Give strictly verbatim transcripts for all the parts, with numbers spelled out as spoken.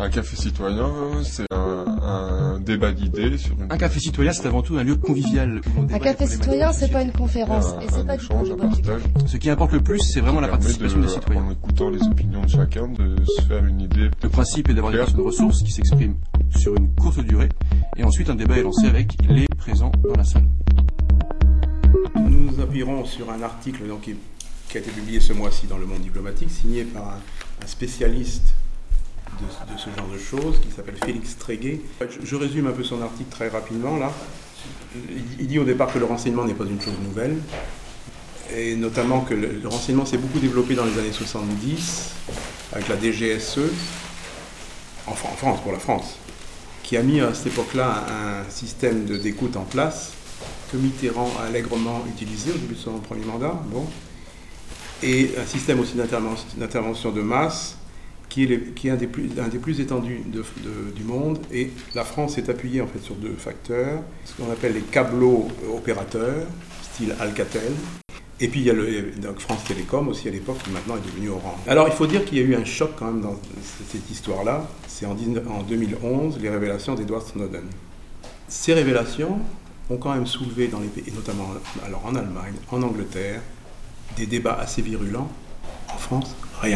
Un café citoyen, c'est un, un débat d'idées sur une... Un café citoyen, c'est avant tout un lieu convivial. Un café citoyen, c'est pas une conférence, un, et c'est pas du tout un partage. Ce qui importe le plus, c'est vraiment la participation de, des citoyens. En écoutant les opinions de chacun, de se faire une idée. Le principe est d'avoir des personnes ressources qui s'expriment sur une courte durée, et ensuite un débat est lancé avec les présents dans la salle. Nous nous appuierons sur un article donc, qui, qui a été publié ce mois-ci dans Le Monde diplomatique, signé par un, un spécialiste de, de ce genre de choses, qui s'appelle Félix Tréguet. Je, je résume un peu son article très rapidement, là. Il, il dit au départ que le renseignement n'est pas une chose nouvelle, et notamment que le, le renseignement s'est beaucoup développé dans les années soixante-dix, avec la D G S E, en, en France, pour la France, qui a mis à cette époque-là un, un système de, d'écoute en place, que Mitterrand a allègrement utilisé au début de son premier mandat, bon, et un système aussi d'intervention, d'intervention de masse qui est, les, qui est un, des plus, un des plus étendus de, de, du monde, et la France s'est appuyée en fait sur deux facteurs, ce qu'on appelle les câbleaux opérateurs, style Alcatel, et puis il y a le, donc France Télécom aussi à l'époque, qui maintenant est devenu Orange. Alors il faut dire qu'il y a eu un choc quand même dans cette histoire-là, c'est en, en deux mille onze, les révélations d'Edward Snowden. Ces révélations ont quand même soulevé dans les pays, et notamment alors en Allemagne, en Angleterre, des débats assez virulents. En France, rien.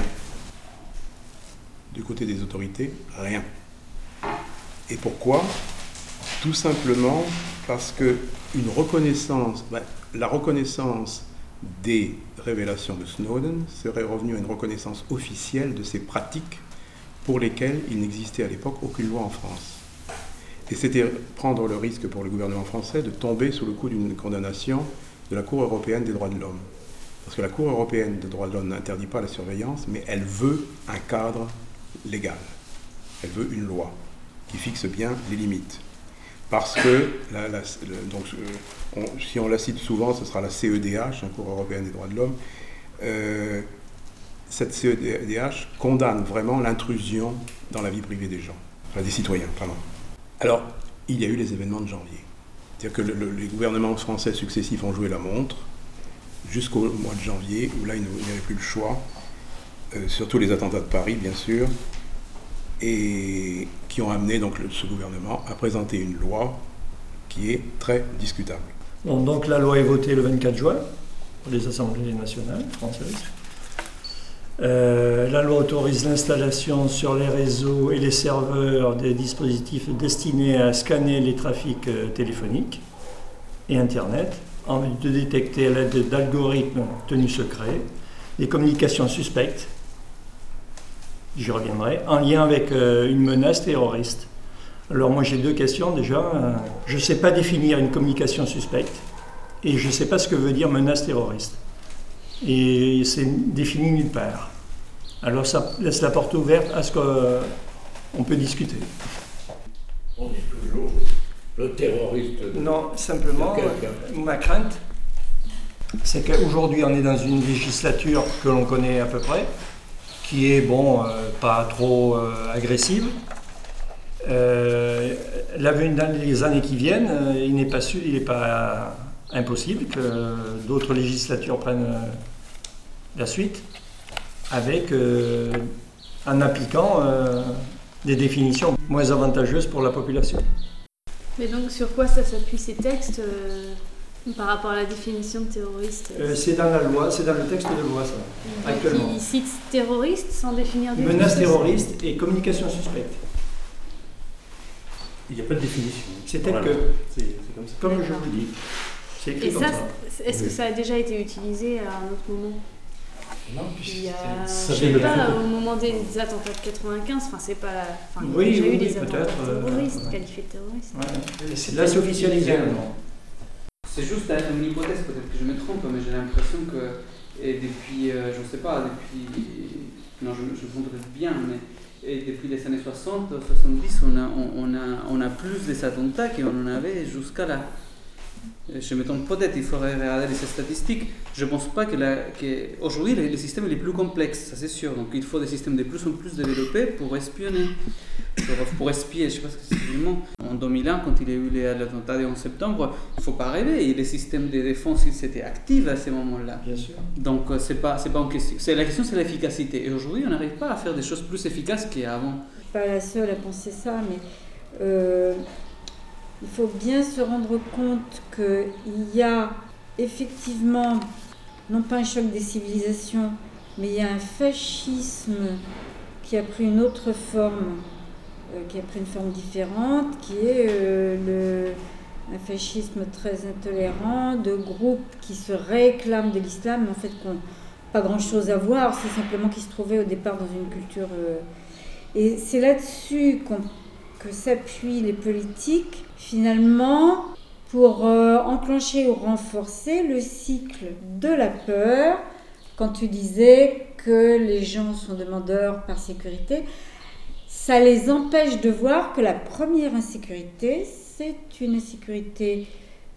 Du côté des autorités, rien. Et pourquoi? Tout simplement parce que une reconnaissance, ben, la reconnaissance des révélations de Snowden serait revenue à une reconnaissance officielle de ces pratiques pour lesquelles il n'existait à l'époque aucune loi en France. Et c'était prendre le risque pour le gouvernement français de tomber sous le coup d'une condamnation de la Cour européenne des droits de l'homme. Parce que la Cour européenne des droits de l'homme n'interdit pas la surveillance, mais elle veut un cadre légal. Elle veut une loi qui fixe bien les limites. Parce que, la, la, le, donc, on, si on la cite souvent, ce sera la C E D H, la Cour européenne des droits de l'homme. Euh, cette C E D H condamne vraiment l'intrusion dans la vie privée des gens, enfin des citoyens, pardon. Alors, il y a eu les événements de janvier. C'est-à-dire que le, le, les gouvernements français successifs ont joué la montre jusqu'au mois de janvier, où là, il n'y avait plus le choix, euh, surtout les attentats de Paris, bien sûr, et qui ont amené donc, le, ce gouvernement à présenter une loi qui est très discutable. Bon, donc la loi est votée le vingt-quatre juin pour les assemblées nationales françaises. Euh, la loi autorise l'installation sur les réseaux et les serveurs des dispositifs destinés à scanner les trafics euh, téléphoniques et Internet, en vue de détecter à l'aide d'algorithmes tenus secrets des communications suspectes, j'y reviendrai, en lien avec euh, une menace terroriste. Alors moi j'ai deux questions déjà. Euh, je ne sais pas définir une communication suspecte et je ne sais pas ce que veut dire menace terroriste. Et c'est défini nulle part. Alors ça laisse la porte ouverte à ce qu'on euh, peut discuter. On est toujours le terroriste. De, non, simplement, euh, ma crainte, c'est qu'aujourd'hui on est dans une législature que l'on connaît à peu près, qui est, bon, euh, pas trop euh, agressive. Euh, dans les années qui viennent, euh, il n'est pas, su, il n'est pas impossible que euh, d'autres législatures prennent euh, la suite, avec, euh, en appliquant euh, des définitions moins avantageuses pour la population. Mais donc sur quoi ça s'appuie ces textes euh, par rapport à la définition de terroriste? euh, C'est dans la loi, c'est dans le texte de loi ça, donc actuellement. Il cite terroriste sans définir des menace terroriste et communication suspecte. Il n'y a pas de définition. C'est tel voilà. que, c'est, c'est comme ça. Comme je vous dis. C'est écrit et comme ça, ça. Est-ce que ça a déjà été utilisé à un autre moment? Non, il y a, ça je sais pas, au moment des attentats de quatre-vingt-quinze, enfin c'est pas, enfin, oui, il y a oui, eu oui, des attentats terroristes, euh, qualifiés de terroristes. Ouais. C'est là c'est officialisé maintenant. C'est juste une hypothèse, peut-être que je me trompe, mais j'ai l'impression que et depuis, euh, je ne sais pas, depuis, non je, je me trompe peut-être bien, mais et depuis les années soixante, soixante-dix, on a, on, on a, on a plus des attentats qu'on en avait jusqu'à là. Je me trompe peut-être, il faudrait regarder les statistiques. Je ne pense pas que, la, que aujourd'hui le, le système est plus complexe, ça c'est sûr. Donc il faut des systèmes de plus en plus développés pour espionner, pour, pour espier. Je ne sais pas ce que c'est le mot. On en deux mille un, quand il y a eu l'attentat du onze septembre, il ne faut pas rêver. Et les systèmes de défense, ils étaient actifs à ce moment-là. Bien sûr. Donc, c'est pas, c'est pas en question. C'est, la question, c'est l'efficacité. Et aujourd'hui, on n'arrive pas à faire des choses plus efficaces qu'avant. Pas la seule à penser ça, mais euh, il faut bien se rendre compte qu'il y a effectivement, non pas un choc des civilisations, mais il y a un fascisme qui a pris une autre forme, euh, qui a pris une forme différente, qui est euh, le, un fascisme très intolérant, de groupes qui se réclament de l'islam, mais en fait qui n'ont pas grand-chose à voir, c'est simplement qu'ils se trouvaient au départ dans une culture... Euh, et c'est là-dessus qu'on, que s'appuient les politiques, finalement, pour euh, enclencher ou renforcer le cycle de la peur. Quand tu disais que les gens sont demandeurs par sécurité, ça les empêche de voir que la première insécurité, c'est une insécurité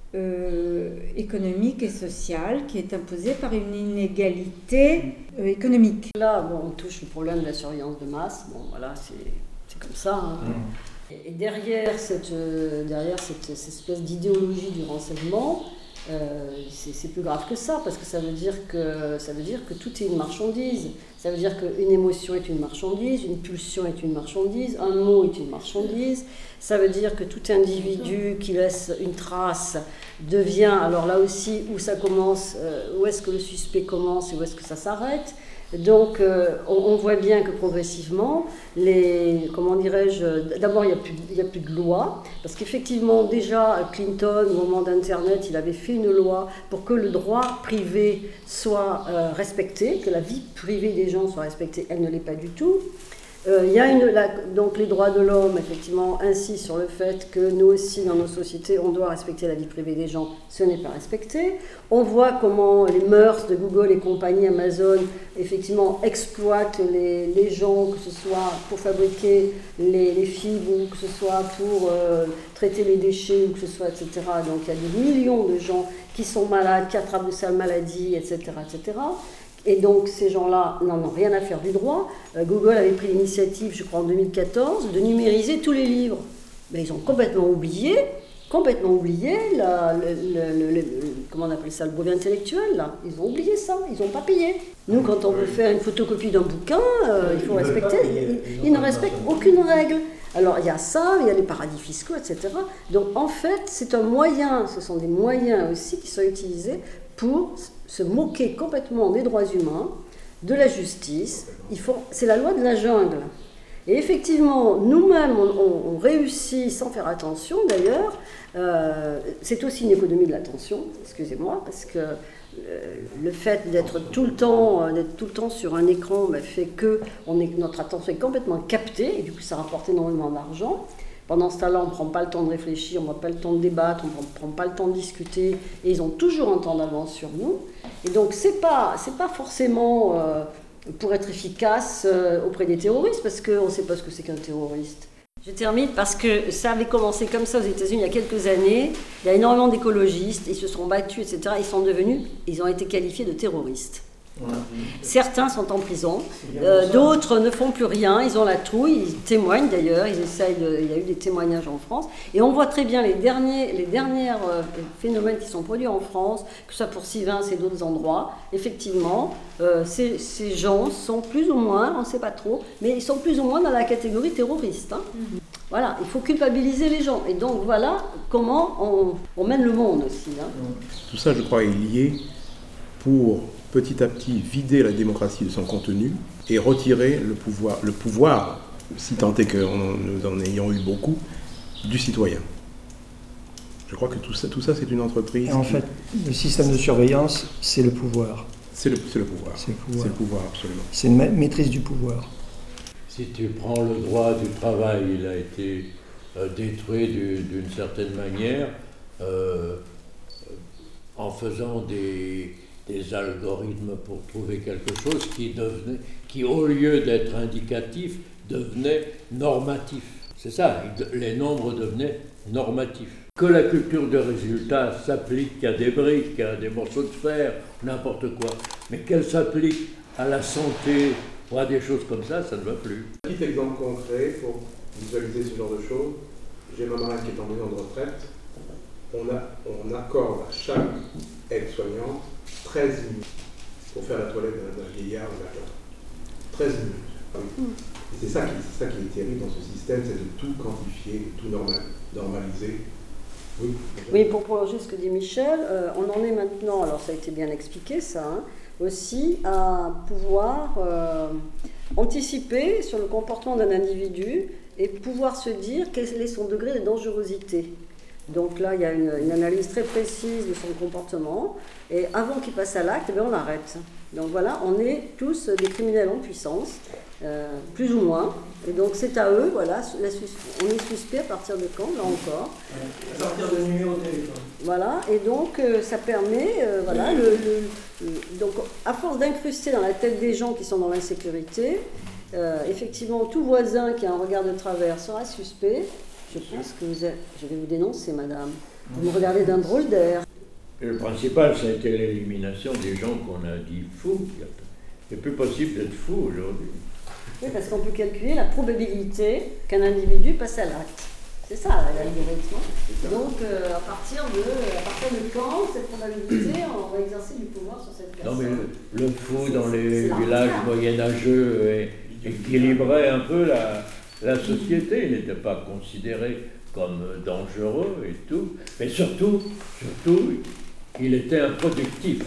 euh, économique et sociale qui est imposée par une inégalité euh, économique. Là, bon, on touche le problème de la surveillance de masse. Bon, voilà, c'est, c'est comme ça. Hein. Mmh. Et, et derrière, cette, euh, derrière cette, cette espèce d'idéologie du renseignement, Euh, c'est, c'est plus grave que ça, parce que ça veut dire que ça veut dire que tout est une marchandise. Ça veut dire qu'une émotion est une marchandise, une pulsion est une marchandise, un mot est une marchandise. Ça veut dire que tout individu qui laisse une trace devient, alors là aussi, où ça commence, euh, où est-ce que le suspect commence et où est-ce que ça s'arrête. Donc, euh, on, on voit bien que progressivement, les, comment dirais-je, d'abord il n'y a plus, il y a plus de loi, parce qu'effectivement déjà Clinton, au moment d'Internet, il avait fait une loi pour que le droit privé soit euh, respecté, que la vie privée des gens soit respectée. Elle ne l'est pas du tout. Euh, il y a une, la, donc les droits de l'homme, effectivement, insistent sur le fait que nous aussi, dans nos sociétés, on doit respecter la vie privée des gens. Ce n'est pas respecté. On voit comment les mœurs de Google et compagnie, Amazon, effectivement, exploitent les, les gens, que ce soit pour fabriquer les, les fibres, ou que ce soit pour euh, traiter les déchets, ou que ce soit, et cetera. Donc il y a des millions de gens qui sont malades, qui attrapent de sales maladies, et cetera, et cetera. Et donc ces gens-là n'en ont rien à faire du droit. Euh, Google avait pris l'initiative, je crois en deux mille quatorze, de numériser tous les livres. Mais ils ont complètement oublié, complètement oublié la, le, le, le, le, comment on appelle ça, le brevet intellectuel. Là. Ils ont oublié ça, ils n'ont pas payé. Nous, quand on veut faire une photocopie d'un bouquin, euh, il faut respecter. Ils, ils ne respectent aucune règle. Alors il y a ça, il y a les paradis fiscaux, et cetera. Donc en fait, c'est un moyen, ce sont des moyens aussi qui sont utilisés pour se moquer complètement des droits humains, de la justice. Il faut, c'est la loi de la jungle. Et effectivement, nous-mêmes, on, on, on réussit sans faire attention d'ailleurs. Euh, c'est aussi une économie de l'attention, excusez-moi, parce que euh, le fait d'être tout le temps, euh, d'être tout le temps sur un écran bah, fait que on est, notre attention est complètement captée, et du coup ça rapporte énormément d'argent. Pendant ce temps-là, on ne prend pas le temps de réfléchir, on n'a pas le temps de débattre, on ne prend pas le temps de discuter, et ils ont toujours un temps d'avance sur nous. Et donc, ce n'est pas, c'est pas forcément euh, pour être efficace euh, auprès des terroristes, parce qu'on ne sait pas ce que c'est qu'un terroriste. Je termine parce que ça avait commencé comme ça aux États-Unis il y a quelques années. Il y a énormément d'écologistes, ils se sont battus, et cetera. Ils sont devenus, ils ont été qualifiés de terroristes. Certains sont en prison, euh, d'autres ne font plus rien, ils ont la trouille, ils témoignent d'ailleurs, ils essayent de, il y a eu des témoignages en France, et on voit très bien les derniers, les derniers euh, phénomènes qui sont produits en France, que ce soit pour Sivins et d'autres endroits. Effectivement, euh, ces, ces gens sont plus ou moins, on ne sait pas trop, mais ils sont plus ou moins dans la catégorie terroriste. Hein. Mm-hmm. Voilà, il faut culpabiliser les gens, et donc voilà comment on, on mène le monde aussi. Hein. Tout ça, je crois, est lié pour petit à petit vider la démocratie de son contenu et retirer le pouvoir, le pouvoir, si tant est que nous en ayons eu beaucoup, du citoyen. Je crois que tout ça, tout ça c'est une entreprise. Et en qui... fait, le système de surveillance, c'est le pouvoir. C'est le, c'est le pouvoir. C'est le pouvoir. C'est le pouvoir, absolument. C'est une ma- maîtrise du pouvoir. Si tu prends le droit du travail, il a été euh, détruit du, d'une certaine manière euh, en faisant des... des algorithmes pour trouver quelque chose qui, devenait, qui au lieu d'être indicatif, devenait normatif. C'est ça, les nombres devenaient normatifs. Que la culture de résultat s'applique à des briques, à des morceaux de fer, n'importe quoi, mais qu'elle s'applique à la santé ou à des choses comme ça, ça ne va plus. Un petit exemple concret pour visualiser ce genre de choses. j'ai ma marraine qui est en maison de retraite, on, a, on accorde à chaque aide-soignante treize minutes pour faire la toilette d'un vieillard ou d'un jeune. treize minutes. Oui. Et c'est ça, qui, c'est ça qui est terrible dans ce système, c'est de tout quantifier, de tout normal, normaliser. Oui, oui, pour prolonger ce que dit Michel, euh, on en est maintenant, alors ça a été bien expliqué ça, hein, aussi à pouvoir euh, anticiper sur le comportement d'un individu et pouvoir se dire quel est son degré de dangerosité. Donc là, il y a une, une analyse très précise de son comportement, et avant qu'il passe à l'acte, eh on l'arrête. Donc voilà, on est tous des criminels en puissance, euh, plus ou moins, et donc c'est à eux, voilà, la, on est suspect à partir de quand, là encore. À partir de numéro de téléphone. Voilà, et donc euh, ça permet, euh, voilà, le, le, le, donc à force d'incruster dans la tête des gens qui sont dans l'insécurité, euh, effectivement, tout voisin qui a un regard de travers sera suspect. Je pense que vous êtes, je vais vous dénoncer, madame. Vous me regardez d'un drôle d'air. Le principal, ça a été l'élimination des gens qu'on a dit fous. C'est plus possible d'être fou aujourd'hui. Oui, parce qu'on peut calculer la probabilité qu'un individu passe à l'acte. C'est ça, l'algorithme. Donc, euh, à, partir de, à partir de quand, cette probabilité, on va exercer du pouvoir sur cette personne. Non, mais le, le fou dans les villages moyenâgeux équilibrait un peu la, la société. Il n'était pas considéré comme dangereux et tout. Mais surtout, surtout, il était improductif.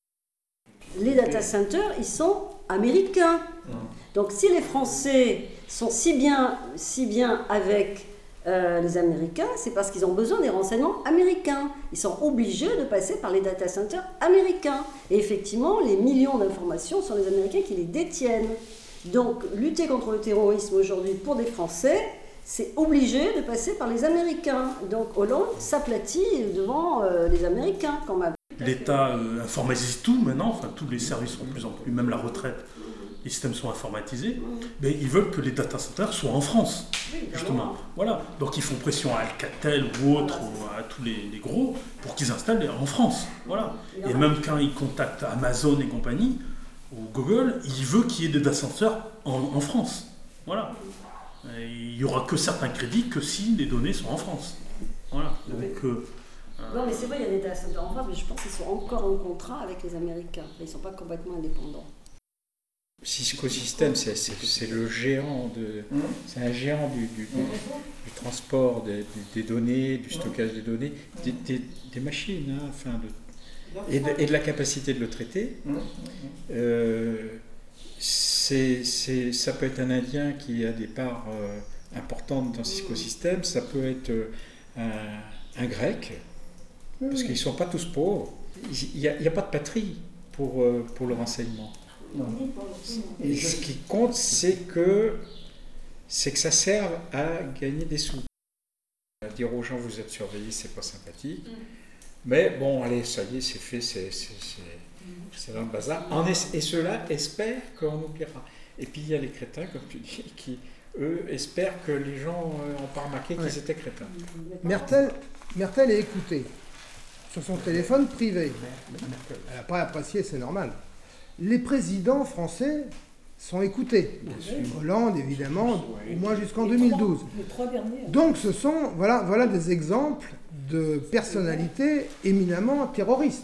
Les data centers, ils sont américains. Donc si les Français sont si bien, si bien avec euh, les Américains, c'est parce qu'ils ont besoin des renseignements américains. Ils sont obligés de passer par les data centers américains. Et effectivement, les millions d'informations sont les Américains qui les détiennent. Donc lutter contre le terrorisme aujourd'hui pour des Français, c'est obligé de passer par les Américains. Donc Hollande s'aplatit devant euh, les Américains quand même. L'État euh, informatise tout maintenant, enfin tous les services sont de plus en plus, même la retraite, les systèmes sont informatisés, mais ils veulent que les data centers soient en France, justement. Voilà. Donc ils font pression à Alcatel ou autres, ou à tous les, les gros, pour qu'ils installent en France. Voilà. Et même quand ils contactent Amazon et compagnie, ou Google, ils veulent qu'il y ait des data centers en, en France. Voilà. Et il n'y aura que certains crédits que si les données sont en France. Voilà. Donc, euh, non, mais c'est vrai, il y a des data centers en France, mais je pense qu'ils sont encore en contrat avec les Américains. Ils ne sont pas complètement indépendants. Cisco Systems, c'est le géant de, c'est un géant du, du, du, du transport des, des données, du stockage des données, des, des, des machines, hein, enfin de, et, de, et de la capacité de le traiter. Euh, c'est, c'est, ça peut être un Indien qui a des parts euh, importantes dans Cisco Systems, ça peut être un, un Grec, parce qu'ils ne sont pas tous pauvres. Il n'y a, a pas de patrie pour, euh, pour le renseignement. Non. Et ce qui compte, c'est que, c'est que ça serve à gagner des sous. À dire aux gens, vous êtes surveillés, c'est pas sympathique. Mm. Mais bon, allez, ça y est, c'est fait, c'est dans le bazar. En es, et ceux-là espèrent qu'on oubliera. Et puis il y a les crétins, comme tu dis, qui, eux, espèrent que les gens n'ont pas remarqué qu'ils ouais. étaient crétins. Mertel, Mertel est écoutée sur son téléphone privé. Elle n'a pas apprécié, c'est normal. Les présidents français sont écoutés. Hollande, évidemment, au moins jusqu'en deux mille douze. Donc ce sont, voilà, voilà des exemples de personnalités éminemment terroristes.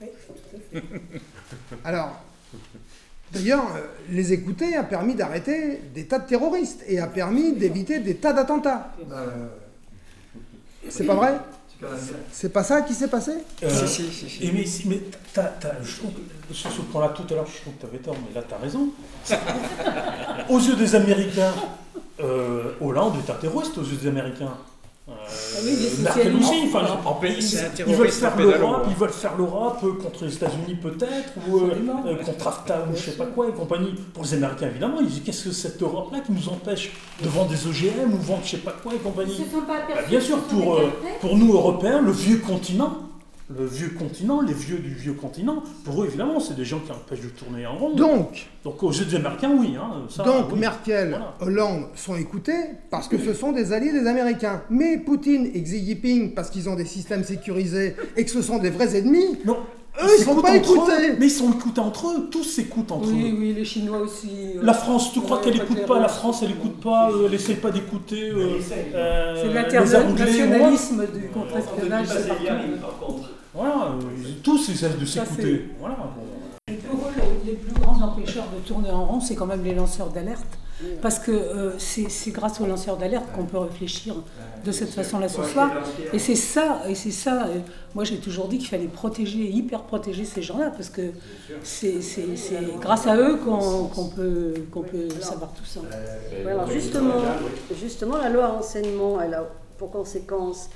Alors, d'ailleurs, les écouter a permis d'arrêter des tas de terroristes et a permis d'éviter des tas d'attentats. Euh, c'est pas vrai ? C'est pas ça qui s'est passé euh, si, si, si, si. Et mais, mais t'as, t'as, je trouve que, sur ce point-là, tout à l'heure, je trouve que tu avais tort, mais là, tu as raison. Aux yeux des Américains, euh, Hollande est un terroriste aux yeux des Américains. Euh, ah oui, Merkel aussi, enfin, en, en pays, ils, ils veulent faire l'Europe, ils veulent faire l'Europe contre les États-Unis peut-être, ou euh, contre AFTA ou je sais pas quoi et compagnie. Pour les Américains évidemment, ils disent qu'est-ce que cette Europe-là qui nous empêche de vendre des O G M ou vendre je sais pas quoi et compagnie. Bah, bien sûr, pour euh, pour nous Européens, le vieux continent, le vieux continent, les vieux du vieux continent, pour eux évidemment, c'est des gens qui empêchent de tourner en rond. Donc, donc aux yeux des Américains, oui. Hein, ça, donc oui. Merkel, voilà. Hollande sont écoutés parce que ce sont des alliés des Américains. Mais Poutine et Xi Jinping, parce qu'ils ont des systèmes sécurisés et que ce sont des vrais ennemis, non. Eux, ils ne sont pas écoutés. Mais ils sont écoutés entre eux. Tous s'écoutent entre oui, eux. Oui, oui, les Chinois aussi. La France, tu crois qu'elle n'écoute pas? La France, elle n'écoute pas. Euh, elle n'essaie pas d'écouter. Euh, euh, c'est l'internationalisme du contre-espionnage. Voilà, euh, tous essaient de s'écouter. Voilà. Pour eux, les plus grands empêcheurs de tourner en rond, c'est quand même les lanceurs d'alerte. Parce que euh, c'est grâce aux lanceurs d'alerte qu'on peut réfléchir de cette façon-là ce soir. Et c'est ça, et c'est ça. Euh, moi, j'ai toujours dit qu'il fallait protéger, hyper protéger ces gens-là, parce que c'est grâce à eux qu'on qu'on peut, qu'on peut savoir tout ça. Ouais, alors justement, justement, la loi renseignement, elle a pour conséquence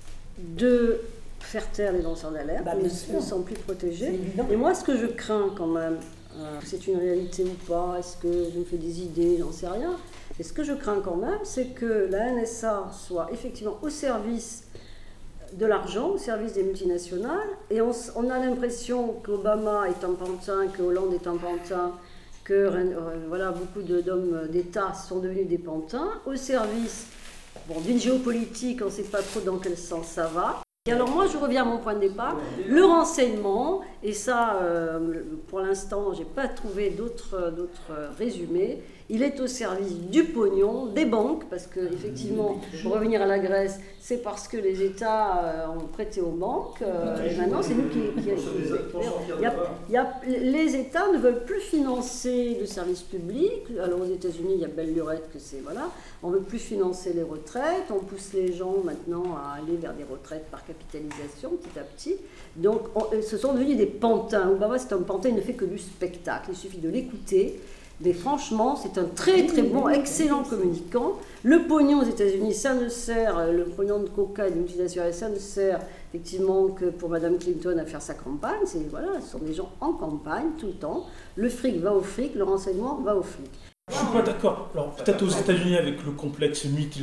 de faire taire les lanceurs d'alerte, bah, ils ne sont plus protégés. Et moi, ce que je crains quand même, euh, c'est une réalité ou pas, est-ce que je me fais des idées, j'en sais rien. Et ce que je crains quand même, c'est que la N S A soit effectivement au service de l'argent, au service des multinationales, et on, on a l'impression qu'Obama est un pantin, que Hollande est un pantin, que euh, voilà, beaucoup d'hommes d'État sont devenus des pantins, au service bon, d'une géopolitique, on ne sait pas trop dans quel sens ça va. Et alors moi, je reviens à mon point de départ, le renseignement, et ça, euh, pour l'instant, je n'ai pas trouvé d'autres résumés, il est au service du pognon, des banques, parce qu'effectivement, pour revenir à la Grèce, c'est parce que les États euh, ont prêté aux banques, euh, et maintenant c'est nous qui... qui, qui il y a, il y a, les États ne veulent plus financer le service public, alors aux États-Unis, il y a belle lurette que c'est... Voilà, on ne veut plus financer les retraites, on pousse les gens maintenant à aller vers des retraites par capitalisation, petit à petit. Donc, on, ce sont devenus des pantins. Obama, c'est un pantin, il ne fait que du spectacle, il suffit de l'écouter. Mais franchement, c'est un très très bon, excellent communicant. Le pognon aux États-Unis, ça ne sert, le pognon de coca et de multinationales, ça ne sert effectivement que pour Madame Clinton à faire sa campagne. C'est voilà, ce sont des gens en campagne tout le temps. Le fric va au fric, le renseignement va au fric. Je suis pas d'accord. Alors peut-être aux États-Unis avec le complexe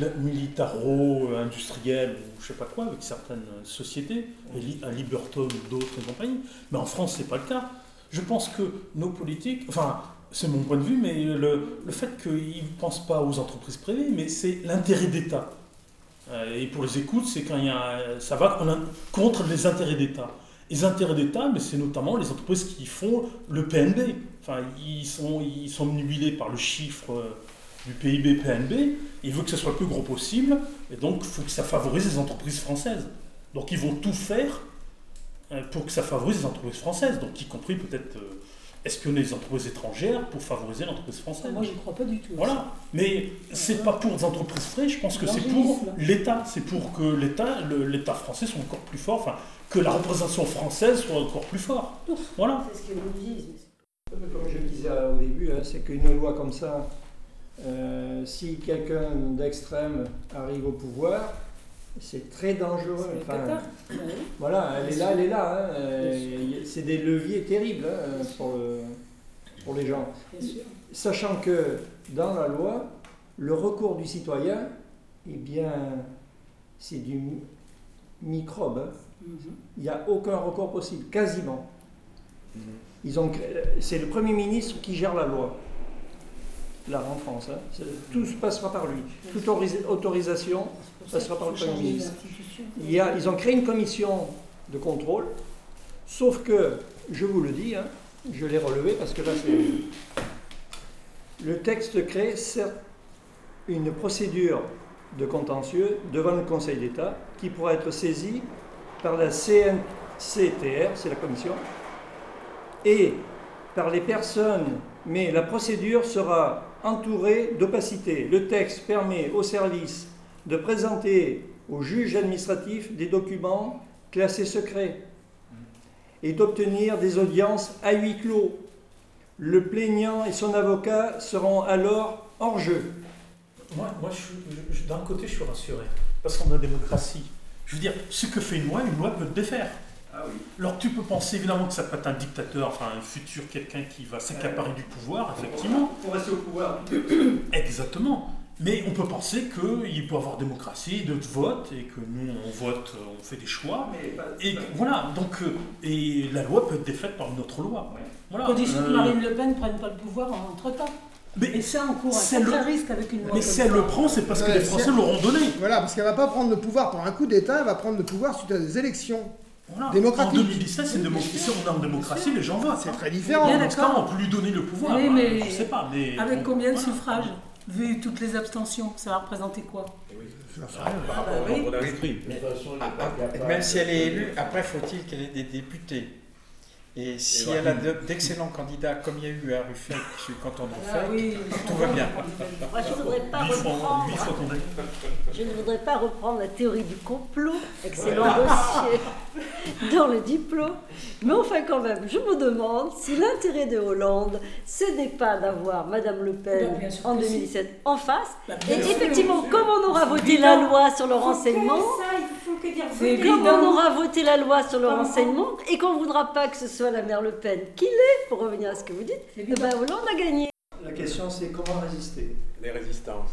militaro-industriel ou je sais pas quoi, avec certaines sociétés, un Liberton, d'autres compagnies. Mais en France, c'est pas le cas. Je pense que nos politiques, enfin. C'est mon point de vue, mais le, le fait qu'ils ne pensent pas aux entreprises privées, mais c'est l'intérêt d'État. Euh, et pour les écoutes, c'est quand il y a, ça va contre les intérêts d'État. Les intérêts d'État, mais c'est notamment les entreprises qui font le P N B. Enfin, ils sont, ils sont manipulés par le chiffre du P I B P N B. Ils veulent que ce soit le plus gros possible, et donc il faut que ça favorise les entreprises françaises. Donc ils vont tout faire pour que ça favorise les entreprises françaises, donc y compris peut-être... Euh, espionner les entreprises étrangères pour favoriser l'entreprise française. Moi, je ne crois pas du tout. Voilà. Mais c'est pas pour les entreprises françaises, je pense que c'est pour l'État. C'est pour que l'État, l'État français soit encore plus fort, enfin, que la représentation française soit encore plus forte. Voilà. C'est ce qu'ils nous disent. Comme je le disais au début, hein, c'est qu'une loi comme ça, euh, si quelqu'un d'extrême arrive au pouvoir, c'est très dangereux. Enfin, voilà, elle est là, elle est là. Hein. C'est des leviers terribles hein, pour, le, pour les gens. Sachant que dans la loi, le recours du citoyen, eh bien, c'est du microbe. Hein. Mm-hmm. Il n'y a aucun recours possible, quasiment. Mm-hmm. C'est le Premier ministre qui gère la loi. Là, en France, hein. Tout se passera par lui. Toute autorisation passera par le Premier ministre. Il y a, ils ont créé une commission de contrôle, sauf que, je vous le dis, hein, je l'ai relevé parce que là, c'est... Le texte crée, certes, une procédure de contentieux devant le Conseil d'État qui pourra être saisie par la C N C T R, c'est la commission, et par les personnes, mais la procédure sera entourée d'opacité. Le texte permet au service de présenter au juge administratif des documents classés secrets et d'obtenir des audiences à huis clos. Le plaignant et son avocat seront alors hors jeu. Moi, moi d'un côté, je suis rassuré, parce qu'on a démocratie. Je veux dire, ce que fait une loi, une loi peut te défaire. Ah oui. Alors tu peux penser évidemment que ça peut être un dictateur, enfin un futur quelqu'un qui va s'accaparer du pouvoir, effectivement. Pour rester au pouvoir. Exactement. Mais on peut penser qu'il peut y avoir démocratie, de vote, et que nous on vote, on fait des choix. Pas, et que, voilà, donc et la loi peut être défaite par une autre loi. Ouais. Voilà. Condition que Marine Le Pen ne prenne pas le pouvoir en entre-temps. Mais et ça encourt un sacré risque avec une loi. Mais si elle le prend, c'est parce que ouais, les Français l'auront donné. Voilà, parce qu'elle ne va pas prendre le pouvoir par un coup d'État, elle va prendre le pouvoir suite à des élections. Voilà. démocratique. En deux mille dix-sept, c'est une démocratie, on est en démocratie, les gens votent. C'est hein. très différent. Bien Dans ce cas, d'accord. on peut lui donner le pouvoir. Oui, hein, mais je sais pas, mais avec bon, combien de voilà. suffrages? Vu toutes les abstentions, ça va représenter quoi? J'en sais rien. Par rapport Ah, au oui. nombre d'inscrits. De toute façon, il n'est Ah, pas ah, capable même si elle est de- élue, après faut-il qu'elle ait des députés. Et si voilà. elle a de- d'excellents candidats, comme il y a eu à Ruffec, je suis content de Ah Ruffec, oui, tout va bien. Moi, je ne voudrais pas Huit fois, reprendre. huit fois condamné. Je ne voudrais pas reprendre la théorie du complot, excellent dossier dans le diplôme, mais enfin quand même, je me demande si l'intérêt de Hollande, ce n'est pas d'avoir Madame Le Pen Bah, bien sûr en que deux si. mille dix-sept en face, Bah, et bien sûr. effectivement, comme on aura C'est voté évident. la loi sur le renseignement, C'est comme on évident. aura voté la loi sur le Comme- renseignement, et qu'on ne voudra pas que ce soit la mère Le Pen qui l'est, pour revenir à ce que vous dites, eh ben Hollande a gagné. La question, c'est comment résister. Les résistances.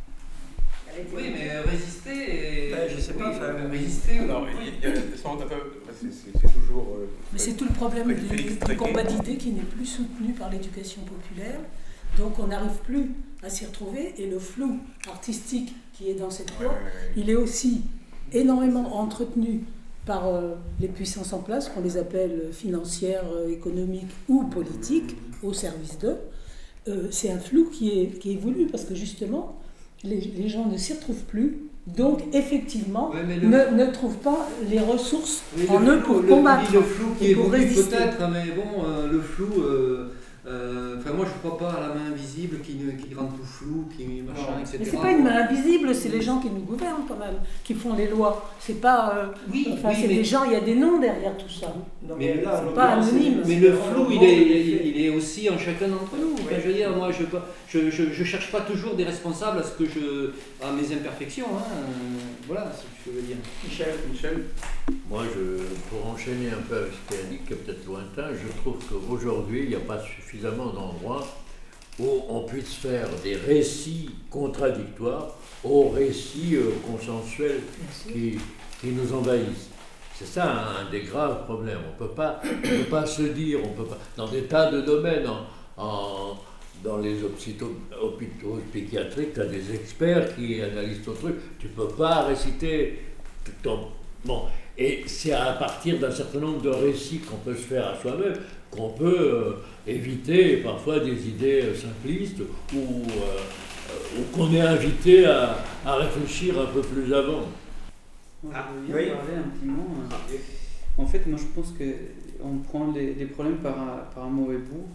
Oui, mais résister et... Ben, je sais pas, oui, enfin, résister ou... Non, il y a, sans- c'est c'est- c'est toujours. euh, Mais c'est tout le problème Très- du, Félix du Tréguet. combat d'idées qui n'est plus soutenu par l'éducation populaire. Donc on n'arrive plus à s'y retrouver. Et le flou artistique qui est dans cette loi, ouais, ouais. il est aussi énormément entretenu par euh, les puissances en place, qu'on les appelle financières, euh, économiques ou politiques, au service d'eux. Euh, c'est un flou qui est, qui est voulu parce que justement, les, les gens ne s'y retrouvent plus. Donc effectivement, Ouais, mais le- ne, ne trouvent pas les ressources Oui, en le eux pour flou- combattre, Le, le flou qui et est pour voulu résister. peut-être, mais bon, euh, le flou. euh, euh, Enfin, moi, je crois pas à la main invisible qui, ne- qui rend tout flou, qui machin, et cetera. Mais c'est pas une main invisible, c'est les gens qui nous gouvernent quand même, qui font les lois. C'est pas. euh, Oui, enfin, oui, c'est mais- des gens, il y a des noms derrière tout ça. Non, Mais là, c'est pas anonyme. Mais le flou, il est, il, il est aussi en chacun d'entre nous. Enfin, je veux dire, moi, je je, je, je cherche pas toujours des responsables à ce que je, à mes imperfections. Hein. Euh, Voilà ce que je veux dire. Michel, Michel. Moi, je, pour enchaîner un peu avec ce qu'elle dit, qui est peut-être lointain, je trouve qu'aujourd'hui, il n'y a pas suffisamment d'endroits où on puisse faire des récits contradictoires aux récits euh, consensuels qui, qui nous envahissent. C'est ça un, un des graves problèmes. On ne peut pas, on peut pas se dire, on peut pas, dans des tas de domaines, en, en- dans les hôpitaux, hôpitaux psychiatriques, tu as des experts qui analysent ton truc. Tu ne peux pas réciter tout ton... Bon. Et c'est à partir d'un certain nombre de récits qu'on peut se faire à soi-même qu'on peut euh, éviter parfois des idées euh, simplistes ou, euh, ou qu'on est invité à, à réfléchir un peu plus avant. Moi, Ah, je veux bien oui. parler un petit mot. hein. En fait, moi, je pense qu'on prend les, les problèmes par, un- par un mauvais bout.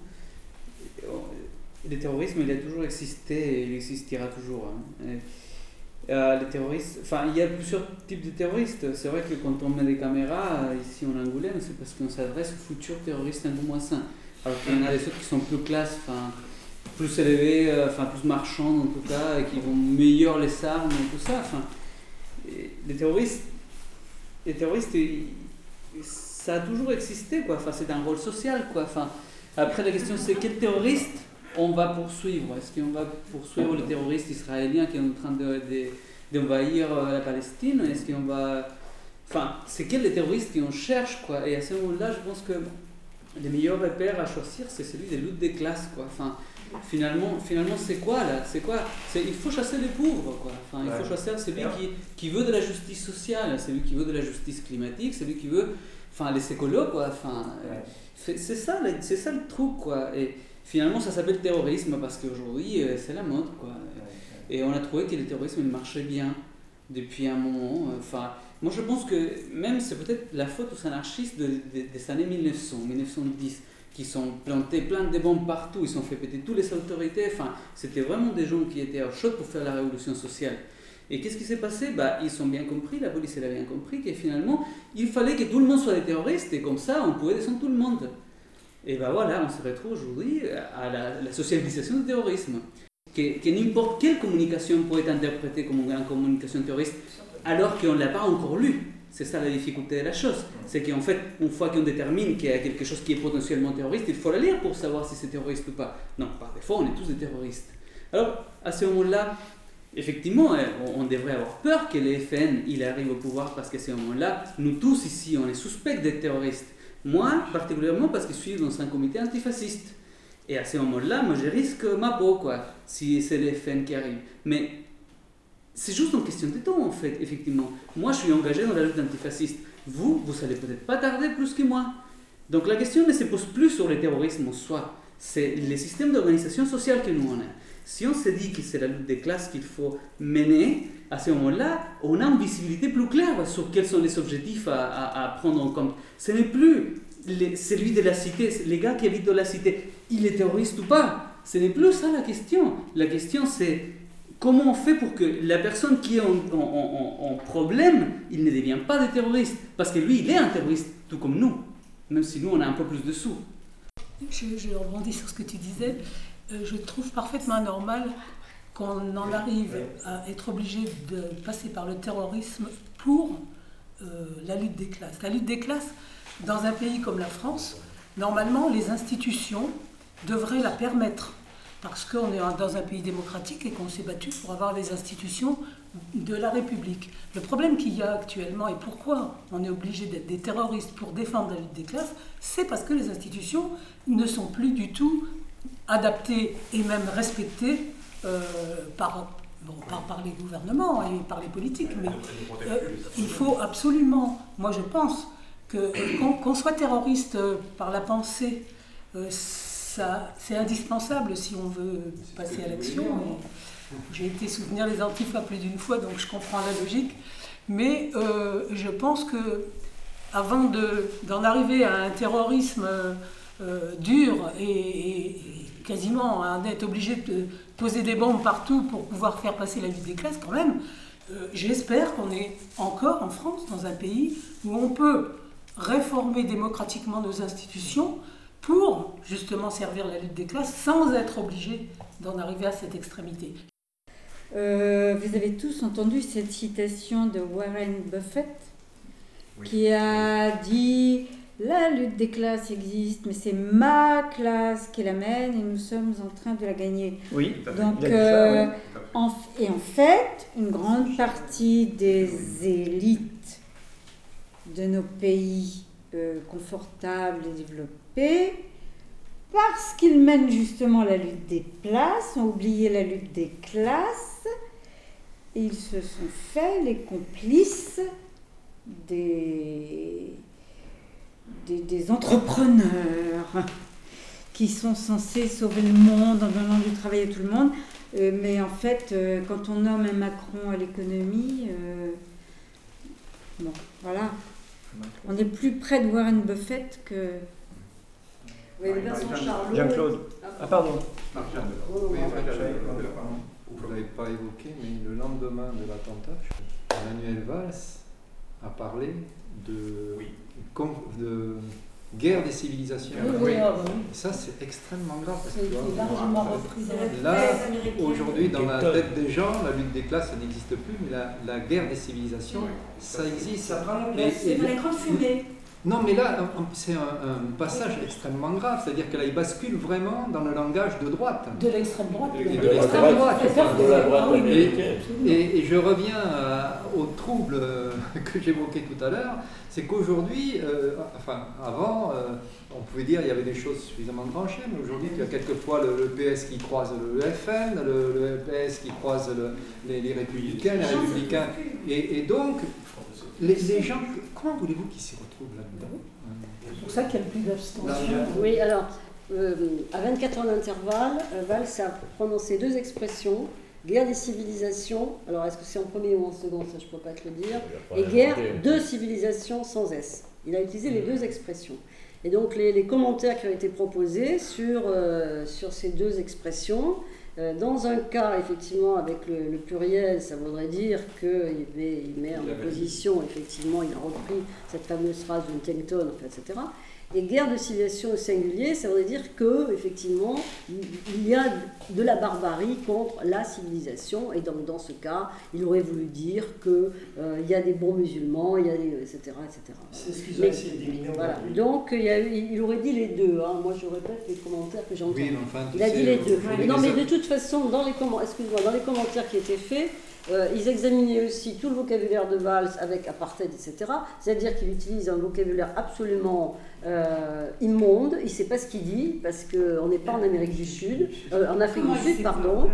Le terrorisme, il a toujours existé et il existera toujours. hein. Et, euh, les terroristes, enfin, il y a plusieurs types de terroristes. C'est vrai que quand on met des caméras euh, ici en Angoulême, c'est parce qu'on s'adresse aux futurs terroristes angoumoisins. Alors qu'il y en a des autres qui sont plus classes, enfin, plus élevés, euh, enfin, plus marchands en tout cas, et qui vont meilleur les armes et tout ça. Enfin, et les terroristes, les terroristes, ils- ça a toujours existé, quoi. Enfin, c'est un rôle social, quoi. Enfin, après, la question, c'est quel terroriste on va poursuivre? Est-ce qu'on va poursuivre les terroristes israéliens qui sont en train de, de- d'envahir euh, la Palestine? Est-ce qu'on va... Enfin, c'est quels les terroristes qu'on cherche, quoi. Et à ce moment-là, je pense que le meilleur repère à choisir, c'est celui des luttes des classes, quoi. Enfin, finalement, finalement c'est quoi, là? C'est quoi? C'est, il faut chasser les pauvres, quoi. Enfin, il faut Ouais. chasser celui qui, qui veut de la justice sociale, celui qui veut de la justice climatique, celui qui veut... Enfin, les écolos, quoi. Enfin, euh, c'est, c'est ça, le- c'est ça le truc, quoi. Et finalement, ça s'appelle terrorisme parce qu'aujourd'hui, euh, c'est la mode, quoi. Et on a trouvé que le terrorisme il marchait bien depuis un moment. Enfin, moi, je pense que même c'est peut-être la faute aux anarchistes de- de- des années mille neuf cents, mille neuf cent dix, qui sont plantés plein de bombes partout, ils ont fait péter toutes les autorités. Enfin, c'était vraiment des gens qui étaient au chaud pour faire la révolution sociale. Et qu'est-ce qui s'est passé? Bah, ils ont bien compris, la police elle a bien compris, que finalement, il fallait que tout le monde soit des terroristes, et comme ça, on pouvait descendre tout le monde. Et ben voilà, on se retrouve aujourd'hui à la, la socialisation du terrorisme. Que, que n'importe quelle communication peut être interprétée comme une communication terroriste, alors qu'on ne l'a pas encore lu. C'est ça la difficulté de la chose. C'est qu'en fait, une fois qu'on détermine qu'il y a quelque chose qui est potentiellement terroriste, il faut la lire pour savoir si c'est terroriste ou pas. Non, par défaut, on est tous des terroristes. Alors, à ce moment-là, effectivement, on devrait avoir peur que les F N il arrive au pouvoir parce qu'à ce moment-là, nous tous ici, on est suspects d'être terroristes. Moi, particulièrement parce que je suis dans un comité antifasciste. Et à ce moment-là, moi, je risque ma peau, quoi, si c'est les F N qui arrivent. Mais c'est juste une question de temps, en fait, effectivement. Moi, je suis engagé dans la lutte antifasciste. vous, vous allez peut-être pas tarder plus que moi. Donc la question ne se pose plus sur le terrorisme en soi, c'est le système d'organisation sociale que nous on a. Si on se dit que c'est la lutte des classes qu'il faut mener, à ce moment-là, on a une visibilité plus claire sur quels sont les objectifs à, à, à prendre en compte. Ce n'est plus les, celui de la cité, les gars qui habitent dans la cité, il est terroriste ou pas. Ce n'est plus ça la question. La question c'est comment on fait pour que la personne qui est en, en, en, en problème, il ne devienne pas des terroristes. Parce que lui, il est un terroriste, tout comme nous, même si nous, on a un peu plus de sous. Je, je rebondis sur ce que tu disais. Euh, je trouve parfaitement normal qu'on en arrive à être obligé de passer par le terrorisme pour euh, la lutte des classes. La lutte des classes, dans un pays comme la France, normalement, les institutions devraient la permettre. Parce qu'on est dans un pays démocratique et qu'on s'est battu pour avoir les institutions de la République. Le problème qu'il y a actuellement et pourquoi on est obligé d'être des terroristes pour défendre la lutte des classes, c'est parce que les institutions ne sont plus du tout adaptées et même respectées euh, par, bon, par, par les gouvernements et par les politiques. Mais euh, il faut absolument, moi je pense, que qu'on qu'on soit terroriste par la pensée, euh, c'est indispensable si on veut passer à l'action. J'ai été soutenir les Antifas plus d'une fois, donc je comprends la logique. Mais euh, je pense que avant de, d'en arriver à un terrorisme euh, dur et, et, et quasiment à être obligé de poser des bombes partout pour pouvoir faire passer la lutte des classes, quand même, euh, j'espère qu'on est encore en France, dans un pays où on peut réformer démocratiquement nos institutions pour justement servir la lutte des classes sans être obligé d'en arriver à cette extrémité. Euh, vous avez tous entendu cette citation de Warren Buffett, oui, qui a dit « La lutte des classes existe, mais c'est ma classe qui la mène et nous sommes en train de la gagner. » Oui, donc, euh, ça, oui. en, et en fait, une grande partie des élites de nos pays euh, confortables et développés, parce qu'ils mènent justement la lutte des classes, ont oublié la lutte des classes, et ils se sont fait les complices des, des, des entrepreneurs qui sont censés sauver le monde en donnant du travail à tout le monde. Euh, mais en fait, euh, quand on nomme un Macron à l'économie, euh, bon, voilà, on est plus près de Warren Buffett que... Oui, Vincent Charlot. Jean-Claude. Ah, pardon. Vous ne l'avez pas évoqué, mais le lendemain de l'attentat, Manuel Valls a parlé de, de guerre des civilisations. Oui, oui, oui. Ça, c'est extrêmement grave. Parce que, largement repris. Là, aujourd'hui, dans la tête des gens, la lutte des classes, ça n'existe plus, mais la, la guerre des civilisations, ça existe. Ça prend la place. C'est dans l'écran de fumée. Non, mais là, c'est un, un passage extrêmement grave, c'est-à-dire que là, il bascule vraiment dans le langage de droite. De l'extrême droite. Et de l'extrême droite. Et, et, et je reviens à, au trouble que j'évoquais tout à l'heure, c'est qu'aujourd'hui, euh, enfin, avant, euh, on pouvait dire qu'il y avait des choses suffisamment tranchées, mais aujourd'hui, il y a quelquefois le, le P S qui croise le F N, le, le P S qui croise le, les, les Républicains, les Républicains, et, et donc, les, les gens, comment voulez-vous qu'ils s'y retrouvent là-dedans? C'est pour ça qu'il y a plus d'abstention. Oui, alors, euh, à vingt-quatre ans d'intervalle, euh, Valls a prononcé deux expressions, guerre des civilisations, alors est-ce que c'est en premier ou en second, ça je ne peux pas te le dire, et guerre de civilisations sans S. Il a utilisé les deux expressions. Et donc les, les commentaires qui ont été proposés sur, euh, sur ces deux expressions, euh, dans un cas, effectivement, avec le, le pluriel, ça voudrait dire qu'il il met en opposition, effectivement, il a repris cette fameuse phrase de Huntington, en fait, et cetera. Et guerre de civilisation au singulier, ça voudrait dire que, effectivement, il y a de la barbarie contre la civilisation. Et donc, dans ce cas, il aurait voulu dire qu'il euh, y a des bons musulmans, il y a des, et cetera, et cetera. C'est ce qu'ils ont essayé d'éliminer. Voilà. Donc, il, y a, il aurait dit les deux. Hein. Moi, je répète les commentaires que j'ai entendus. Oui, enfin, il a sais, dit les deux. Oui, non, mais de toute façon, dans les, comment, excuse-moi, dans les commentaires qui étaient faits, Euh, ils examinaient aussi tout le vocabulaire de Valls avec apartheid, et cetera. C'est-à-dire qu'il utilise un vocabulaire absolument euh, immonde. Il ne sait pas ce qu'il dit, parce qu'on n'est pas en Amérique du Sud, euh, en Afrique du Sud, pardon.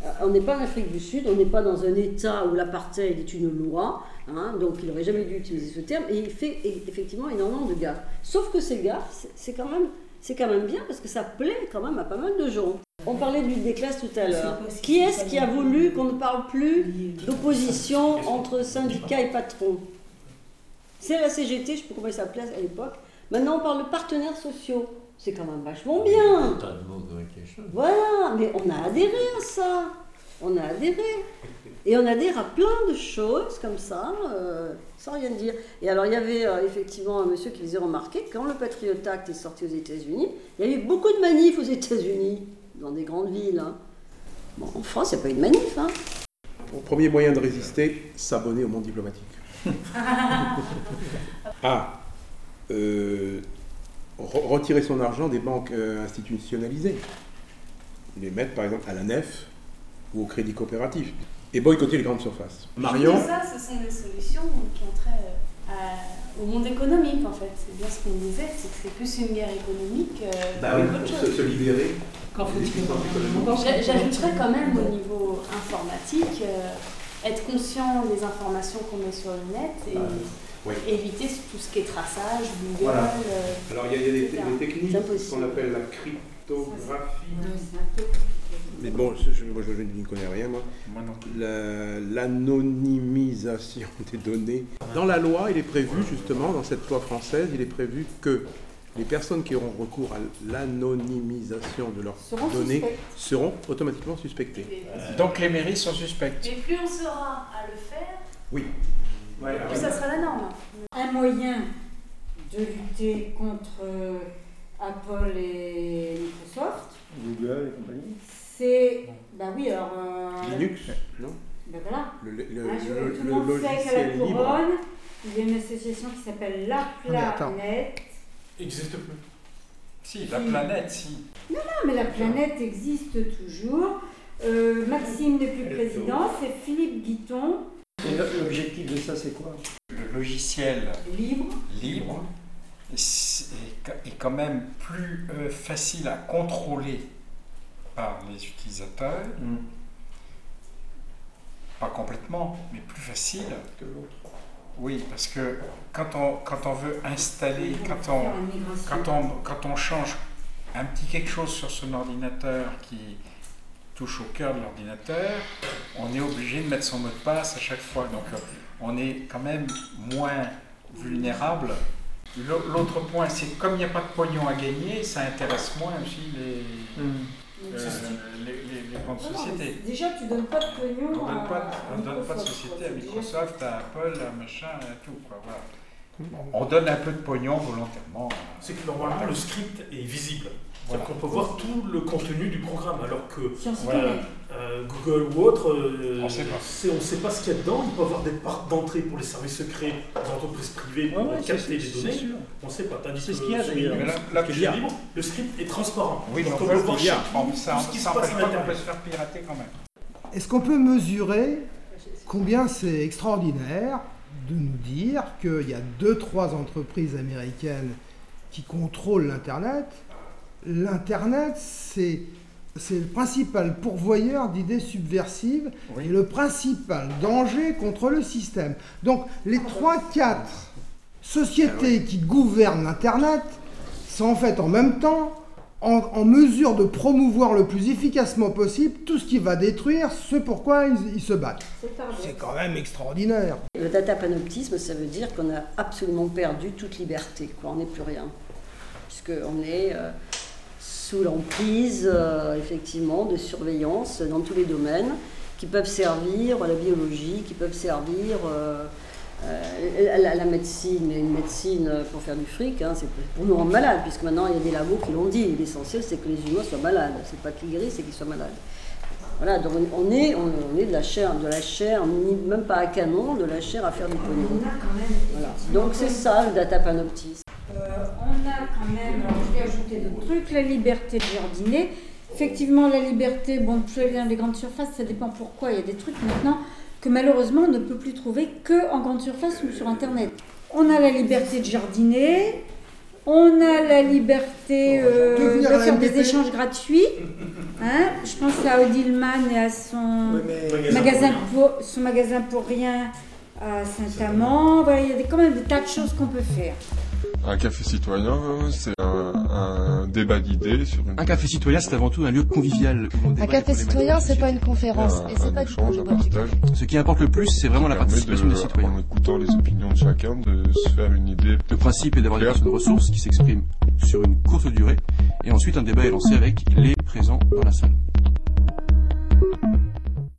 on n'est pas en Afrique du Sud, on n'est pas dans un État où l'apartheid est une loi, hein, donc il n'aurait jamais dû utiliser ce terme, et il fait effectivement énormément de gaffes. Sauf que ces gaffes, c'est quand même, c'est quand même bien, parce que ça plaît quand même à pas mal de gens. On parlait du, des classes tout à l'heure. Qui est-ce qui a voulu qu'on ne parle plus d'opposition entre syndicats et patrons? C'est la C G T, je ne sais pas comment elle s'appelait à l'époque. Maintenant, on parle de partenaires sociaux. C'est quand même vachement bien. Voilà, mais on a adhéré à ça. On a adhéré. Et on adhère à plein de choses comme ça, euh, sans rien dire. Et alors, il y avait euh, effectivement un monsieur qui faisait remarquer que quand le Patriot Act est sorti aux États-Unis, il y a eu beaucoup de manifs aux États-Unis, dans des grandes villes. Hein. Bon, en France, il n'y a pas eu de manif. Hein. Bon, premier moyen de résister, s'abonner au monde diplomatique. Ah, euh, re retirer son argent des banques euh, institutionnalisées. Les mettre par exemple à la Nef ou au Crédit Coopératif. Et boycotter les grandes surfaces. Marion. Et ça, ce sont des solutions qui ont trait à, au monde économique en fait. C'est bien ce qu'on disait, c'est que c'est plus une guerre économique. Euh, bah oui, pour se, se libérer. J'ajouterais quand même au niveau informatique, euh, être conscient des informations qu'on met sur le net et ah, oui. éviter tout ce qui est traçage, Google. Voilà. Euh, Alors il y a, y a des, des techniques qu'on appelle la cryptographie. Mais bon, je, moi je n'y connais rien, moi. moi L'anonymisation la, des données. Dans la loi, il est prévu, justement, dans cette loi française, il est prévu que les personnes qui auront recours à l'anonymisation de leurs seront données suspectes. seront automatiquement suspectées. Euh, Donc les mairies sont suspectes. Mais plus on sera à le faire, oui. Ouais, plus ça sera la norme. Un moyen de lutter contre Apple et Microsoft, Google et compagnie, c'est, bah oui, alors... Euh, Linux, non Ben voilà. Le, le, ah, je, le, tout le monde sait qu'à la Couronne, il y a une association qui s'appelle La Planète. N'existe plus. Si, La Planète, si. Non, non, mais La Planète existe toujours. Euh, Maxime n'est plus président, c'est Philippe Guiton. Et l'objectif de ça, c'est quoi? Le logiciel libre, libre est quand même plus euh, facile à contrôler par les utilisateurs. Mm. Pas complètement, mais plus facile que l'autre. Oui, parce que quand on, quand on veut installer, quand on, quand, on, quand on change un petit quelque chose sur son ordinateur qui touche au cœur de l'ordinateur, on est obligé de mettre son mot de passe à chaque fois. Donc on est quand même moins vulnérable. L'autre point, c'est que comme il n'y a pas de pognon à gagner, ça intéresse moins aussi les... Mm. Euh, les, les, les grandes non, sociétés. Non, déjà, tu ne donnes pas de pognon on à, donne pas, à On ne donne pas de société à Microsoft, déjà... à Apple, à machin, à tout. Quoi, voilà. On donne un peu de pognon volontairement. C'est que normalement, le script est visible. Voilà. On peut voir tout le contenu du programme, alors que voilà, euh, Google ou autre, euh, on ne sait pas ce qu'il y a dedans. Il peut y avoir des parts d'entrée pour les services secrets, des entreprises privées pour ouais, ouais, capter les données. On ne sait pas. Tandis que ce qu'il y a d'ailleurs. Libre, le script est transparent. Oui, donc on peut voir ça, ça, ça, ça empêche pas qu'on peut se faire pirater quand même. Est-ce qu'on peut mesurer combien c'est extraordinaire de nous dire qu'il y a deux, trois entreprises américaines qui contrôlent l'Internet? L'Internet, c'est le principal pourvoyeur d'idées subversives oui. et le principal danger contre le système. Donc, les trois quatre sociétés ah oui. qui gouvernent l'Internet sont en fait en même temps en, en mesure de promouvoir le plus efficacement possible tout ce qui va détruire ce pourquoi ils, ils se battent. C'est quand même extraordinaire. Le datapanoptisme, ça veut dire qu'on a absolument perdu toute liberté, quoi. On n'est plus rien. Puisqu'on est... Euh, sous l'emprise, euh, effectivement, de surveillance dans tous les domaines qui peuvent servir à la biologie, qui peuvent servir euh, euh, à, la, à la médecine, mais une médecine pour faire du fric, hein, c'est pour nous rendre malades, puisque maintenant il y a des labos qui l'ont dit, l'essentiel c'est que les humains soient malades, c'est pas qu'ils guérissent, c'est qu'ils soient malades. Voilà, donc on est, on, on est de la chair, de la chair, même pas à canon, de la chair à faire du pognon. Voilà. Donc c'est ça le datapanoptisme. Euh, on a quand même, alors je vais ajouter d'autres trucs, la liberté de jardiner. Effectivement, la liberté, bon, plus elle vient des grandes surfaces, ça dépend pourquoi. Il y a des trucs maintenant que malheureusement on ne peut plus trouver que en grande surface ou sur Internet. On a la liberté de jardiner, on a la liberté euh, De de venir à la faire M D P. des échanges gratuits. Hein, je pense à Odilman et à son, magasin pour, son magasin pour rien à Saint-Amand. Voilà, il y a des, quand même des tas de choses qu'on peut faire. Un café citoyen, c'est un, un débat d'idées sur une... Un café citoyen, c'est avant tout un lieu convivial. Où on Un débat café des citoyen, c'est pas une conférence. Un- Et c'est un pas du échange, un partage. Ce qui importe le plus, c'est vraiment la Permet participation de- des citoyens. En écoutant les opinions de chacun, de se faire une idée. Le principe est d'avoir des claire. personnes ressources qui s'expriment sur une courte durée, et ensuite un débat est lancé avec les présents dans la salle.